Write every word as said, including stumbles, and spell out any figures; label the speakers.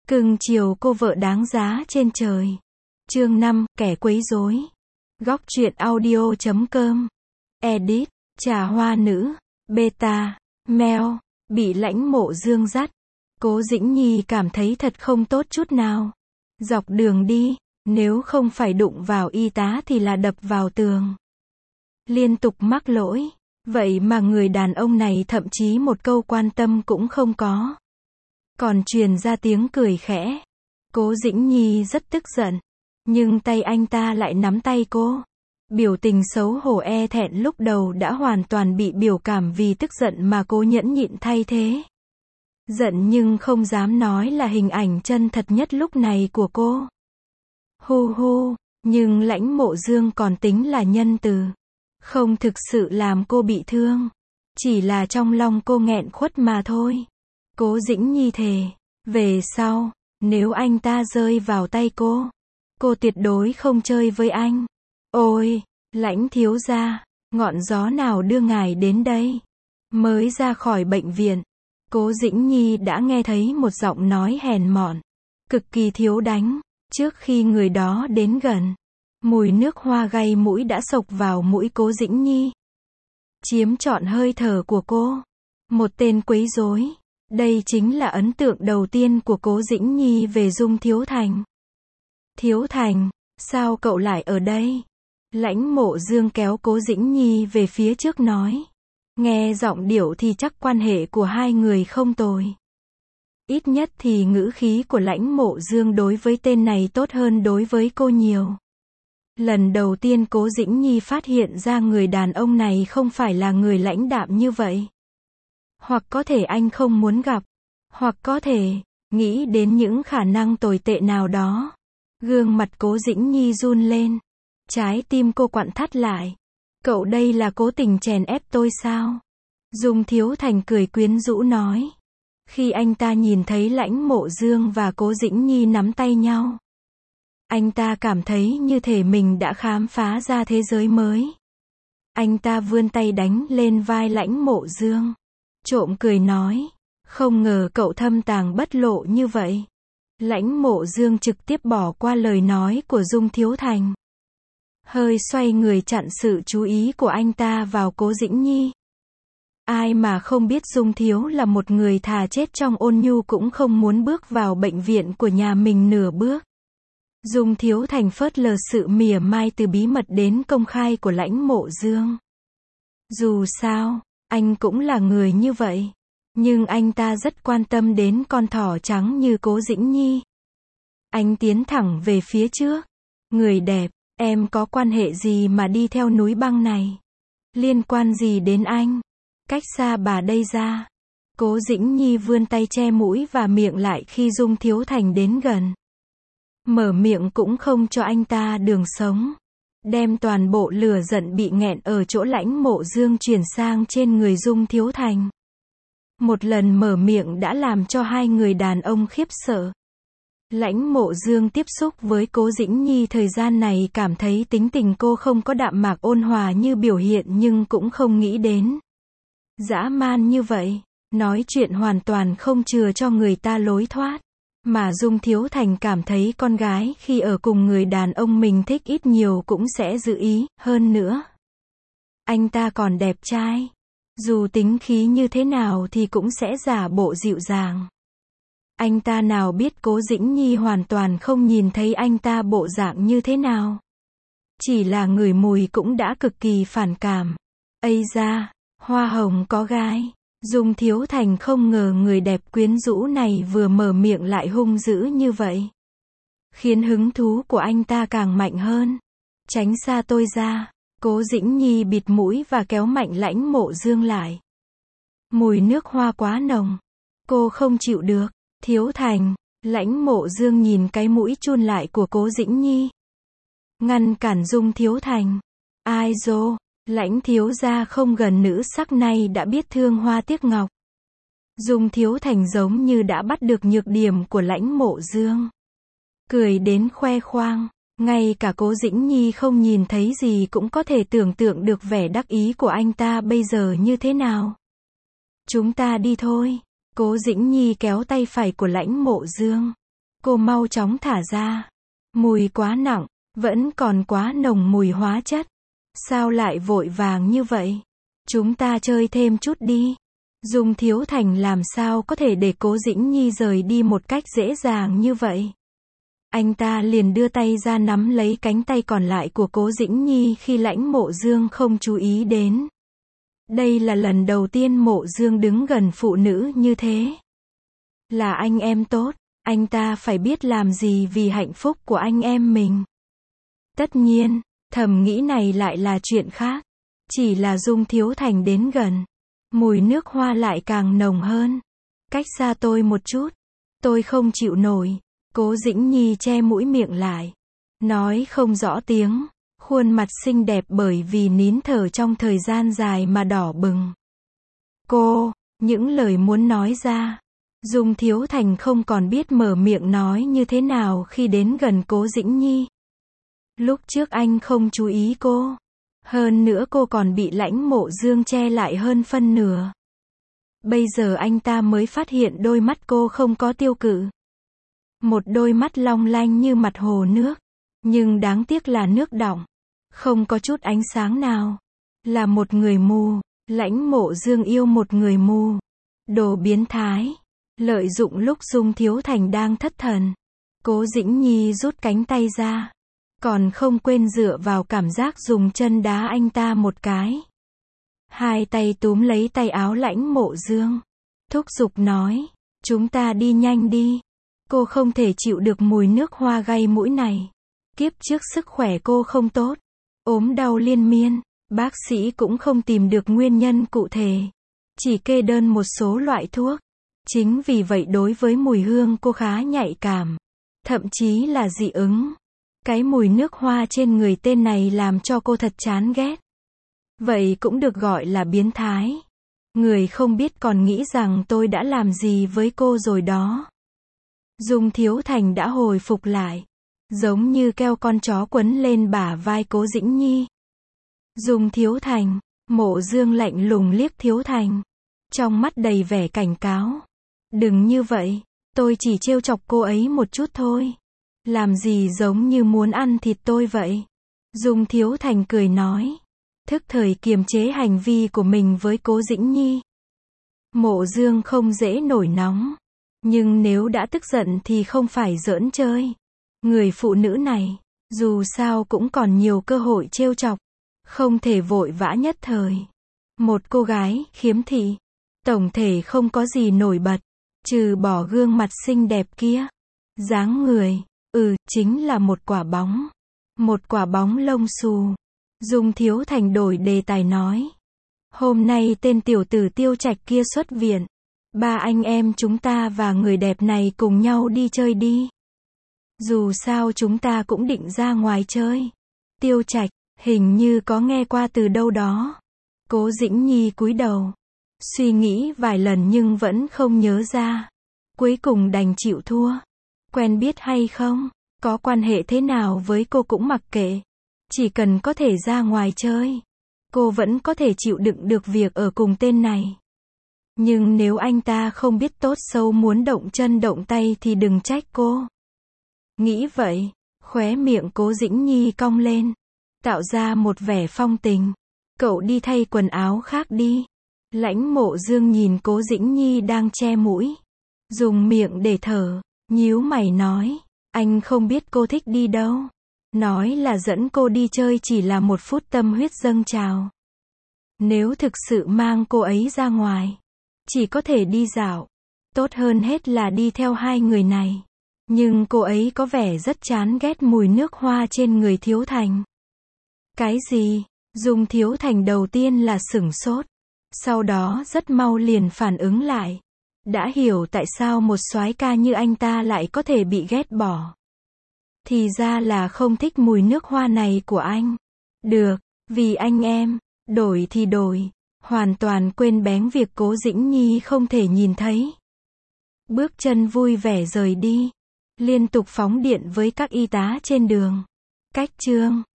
Speaker 1: Cưng chiều cô vợ đáng giá trên trời. Chương năm, kẻ quấy rối. Góc truyện audio chấm com. Edit, trà hoa nữ, beta, mail, bị Lãnh Mộ Dương dắt. Cố Dĩnh Nhi cảm thấy thật không tốt chút nào. Dọc đường đi, nếu không phải đụng vào y tá thì là đập vào tường. Liên tục mắc lỗi. Vậy mà người đàn ông này thậm chí một câu quan tâm cũng không có. Còn truyền ra tiếng cười khẽ. Cố Dĩnh Nhi rất tức giận. Nhưng tay anh ta lại nắm tay cô. Biểu tình xấu hổ e thẹn lúc đầu đã hoàn toàn bị biểu cảm vì tức giận mà cô nhẫn nhịn thay thế. Giận nhưng không dám nói là hình ảnh chân thật nhất lúc này của cô. Hu hu, nhưng Lãnh Mộ Dương còn tính là nhân từ. Không thực sự làm cô bị thương. Chỉ là trong lòng cô nghẹn khuất mà thôi. Cố Dĩnh Nhi thề, về sau, nếu anh ta rơi vào tay cô, cô tuyệt đối không chơi với anh. Ôi, Lãnh thiếu gia, ngọn gió nào đưa ngài đến đây? Mới ra khỏi bệnh viện, Cố Dĩnh Nhi đã nghe thấy một giọng nói hèn mọn, cực kỳ thiếu đánh. Trước khi người đó đến gần, mùi nước hoa gây mũi đã xộc vào mũi Cố Dĩnh Nhi, chiếm trọn hơi thở của cô. Một tên quấy rối. Đây chính là ấn tượng đầu tiên của Cố Dĩnh Nhi về Dung Thiếu Thành. Thiếu Thành, sao cậu lại ở đây? Lãnh Mộ Dương kéo Cố Dĩnh Nhi về phía trước nói. Nghe giọng điệu thì chắc quan hệ của hai người không tồi. Ít nhất thì ngữ khí của Lãnh Mộ Dương đối với tên này tốt hơn đối với cô nhiều. Lần đầu tiên Cố Dĩnh Nhi phát hiện ra người đàn ông này không phải là người lãnh đạm như vậy. Hoặc có thể anh không muốn gặp. Hoặc có thể, nghĩ đến những khả năng tồi tệ nào đó. Gương mặt Cố Dĩnh Nhi run lên. Trái tim cô quặn thắt lại. Cậu đây là cố tình chèn ép tôi sao? Dung Thiếu Thành cười quyến rũ nói. Khi anh ta nhìn thấy Lãnh Mộ Dương và Cố Dĩnh Nhi nắm tay nhau, anh ta cảm thấy như thể mình đã khám phá ra thế giới mới. Anh ta vươn tay đánh lên vai Lãnh Mộ Dương. Trộm cười nói. Không ngờ cậu thâm tàng bất lộ như vậy. Lãnh Mộ Dương trực tiếp bỏ qua lời nói của Dung Thiếu Thành. Hơi xoay người chặn sự chú ý của anh ta vào Cố Dĩnh Nhi. Ai mà không biết Dung Thiếu là một người thà chết trong ôn nhu cũng không muốn bước vào bệnh viện của nhà mình nửa bước. Dung Thiếu Thành phớt lờ sự mỉa mai từ bí mật đến công khai của Lãnh Mộ Dương. Dù sao, anh cũng là người như vậy. Nhưng anh ta rất quan tâm đến con thỏ trắng như Cố Dĩnh Nhi. Anh tiến thẳng về phía trước. Người đẹp, em có quan hệ gì mà đi theo núi băng này? Liên quan gì đến anh? Cách xa bà đây ra. Cố Dĩnh Nhi vươn tay che mũi và miệng lại khi Dung Thiếu Thành đến gần. Mở miệng cũng không cho anh ta đường sống. Đem toàn bộ lửa giận bị nghẹn ở chỗ Lãnh Mộ Dương chuyển sang trên người Dung Thiếu Thành. Một lần mở miệng đã làm cho hai người đàn ông khiếp sợ. Lãnh Mộ Dương tiếp xúc với Cố Dĩnh Nhi thời gian này cảm thấy tính tình cô không có đạm mạc ôn hòa như biểu hiện nhưng cũng không nghĩ đến dã man như vậy. Nói chuyện hoàn toàn không chừa cho người ta lối thoát. Mà Dung Thiếu Thành cảm thấy con gái khi ở cùng người đàn ông mình thích ít nhiều cũng sẽ giữ ý, hơn nữa. Anh ta còn đẹp trai. Dù tính khí như thế nào thì cũng sẽ giả bộ dịu dàng. Anh ta nào biết Cố Dĩnh Nhi hoàn toàn không nhìn thấy anh ta bộ dạng như thế nào. Chỉ là ngửi mùi cũng đã cực kỳ phản cảm. Ây da, hoa hồng có gai. Dung Thiếu Thành không ngờ người đẹp quyến rũ này vừa mở miệng lại hung dữ như vậy. Khiến hứng thú của anh ta càng mạnh hơn. Tránh xa tôi ra. Cố Dĩnh Nhi bịt mũi và kéo mạnh Lãnh Mộ Dương lại. Mùi nước hoa quá nồng. Cô không chịu được. Thiếu Thành. Lãnh Mộ Dương nhìn cái mũi chun lại của Cố Dĩnh Nhi. Ngăn cản Dung Thiếu Thành. Ai dô. Lãnh thiếu gia không gần nữ sắc này đã biết thương hoa tiếc ngọc. Dung Thiếu Thành giống như đã bắt được nhược điểm của Lãnh Mộ Dương. Cười đến khoe khoang. Ngay cả Cố Dĩnh Nhi không nhìn thấy gì cũng có thể tưởng tượng được vẻ đắc ý của anh ta bây giờ như thế nào. Chúng ta đi thôi. Cố Dĩnh Nhi kéo tay phải của Lãnh Mộ Dương. Cô mau chóng thả ra. Mùi quá nặng, vẫn còn quá nồng mùi hóa chất. Sao lại vội vàng như vậy? Chúng ta chơi thêm chút đi. Dung Thiếu Thành làm sao có thể để Cố Dĩnh Nhi rời đi một cách dễ dàng như vậy? Anh ta liền đưa tay ra nắm lấy cánh tay còn lại của Cố Dĩnh Nhi khi Lãnh Mộ Dương không chú ý đến. Đây là lần đầu tiên Mộ Dương đứng gần phụ nữ như thế. Là anh em tốt, anh ta phải biết làm gì vì hạnh phúc của anh em mình. Tất nhiên, thầm nghĩ này lại là chuyện khác. Chỉ là Dung Thiếu Thành đến gần, mùi nước hoa lại càng nồng hơn. Cách xa tôi một chút, tôi không chịu nổi. Cố Dĩnh Nhi che mũi miệng lại, nói không rõ tiếng, khuôn mặt xinh đẹp bởi vì nín thở trong thời gian dài mà đỏ bừng. Cô, những lời muốn nói ra, Dung Thiếu Thành không còn biết mở miệng nói như thế nào khi đến gần Cố Dĩnh Nhi. Lúc trước anh không chú ý cô, hơn nữa cô còn bị Lãnh Mộ Dương che lại hơn phân nửa. Bây giờ anh ta mới phát hiện đôi mắt cô không có tiêu cự. Một đôi mắt long lanh như mặt hồ nước, nhưng đáng tiếc là nước đọng, không có chút ánh sáng nào. Là một người mù. Lãnh Mộ Dương yêu một người mù. Đồ biến thái. Lợi dụng lúc Dung Thiếu Thành đang thất thần, Cố Dĩnh Nhi rút cánh tay ra, còn không quên dựa vào cảm giác dùng chân đá anh ta một cái. Hai tay túm lấy tay áo Lãnh Mộ Dương, thúc giục nói, chúng ta đi nhanh đi. Cô không thể chịu được mùi nước hoa gây mũi này. Kiếp trước sức khỏe cô không tốt, ốm đau liên miên, bác sĩ cũng không tìm được nguyên nhân cụ thể, chỉ kê đơn một số loại thuốc. Chính vì vậy đối với mùi hương cô khá nhạy cảm, thậm chí là dị ứng. Cái mùi nước hoa trên người tên này làm cho cô thật chán ghét. Vậy cũng được gọi là biến thái. Người không biết còn nghĩ rằng tôi đã làm gì với cô rồi đó. Dung Thiếu Thành đã hồi phục lại, giống như keo con chó quấn lên bả vai Cố Dĩnh Nhi. Dung Thiếu Thành, Mộ Dương lạnh lùng liếc Thiếu Thành, trong mắt đầy vẻ cảnh cáo. Đừng như vậy, tôi chỉ trêu chọc cô ấy một chút thôi. Làm gì giống như muốn ăn thịt tôi vậy? Dung Thiếu Thành cười nói, thức thời kiềm chế hành vi của mình với Cố Dĩnh Nhi. Mộ Dương không dễ nổi nóng, nhưng nếu đã tức giận thì không phải giỡn chơi. Người phụ nữ này, dù sao cũng còn nhiều cơ hội trêu chọc, không thể vội vã nhất thời. Một cô gái khiếm thị, tổng thể không có gì nổi bật, trừ bỏ gương mặt xinh đẹp kia. Dáng người, ừ, chính là một quả bóng. Một quả bóng lông xù. Dung Thiếu Thành đổi đề tài nói, hôm nay tên tiểu tử Tiêu Trạch kia xuất viện. Ba anh em chúng ta và người đẹp này cùng nhau đi chơi đi. Dù sao chúng ta cũng định ra ngoài chơi. Tiêu Trạch, hình như có nghe qua từ đâu đó. Cố Dĩnh Nhi cúi đầu, suy nghĩ vài lần nhưng vẫn không nhớ ra. Cuối cùng đành chịu thua. Quen biết hay không, có quan hệ thế nào với cô cũng mặc kệ. Chỉ cần có thể ra ngoài chơi, cô vẫn có thể chịu đựng được việc ở cùng tên này. Nhưng nếu anh ta không biết tốt xấu muốn động chân động tay thì đừng trách cô. Nghĩ vậy, khóe miệng Cố Dĩnh Nhi cong lên, tạo ra một vẻ phong tình. Cậu đi thay quần áo khác đi. Lãnh Mộ Dương nhìn Cố Dĩnh Nhi đang che mũi, dùng miệng để thở, nhíu mày nói, anh không biết cô thích đi đâu. Nói là dẫn cô đi chơi chỉ là một phút tâm huyết dâng trào. Nếu thực sự mang cô ấy ra ngoài, chỉ có thể đi dạo. Tốt hơn hết là đi theo hai người này. Nhưng cô ấy có vẻ rất chán ghét mùi nước hoa trên người Thiếu Thành. Cái gì? Dung Thiếu Thành đầu tiên là sửng sốt, sau đó rất mau liền phản ứng lại. Đã hiểu tại sao một soái ca như anh ta lại có thể bị ghét bỏ. Thì ra là không thích mùi nước hoa này của anh. Được, vì anh em, đổi thì đổi. Hoàn toàn quên bén việc Cố Dĩnh Nhi không thể nhìn thấy. Bước chân vui vẻ rời đi, liên tục phóng điện với các y tá trên đường. Cách chương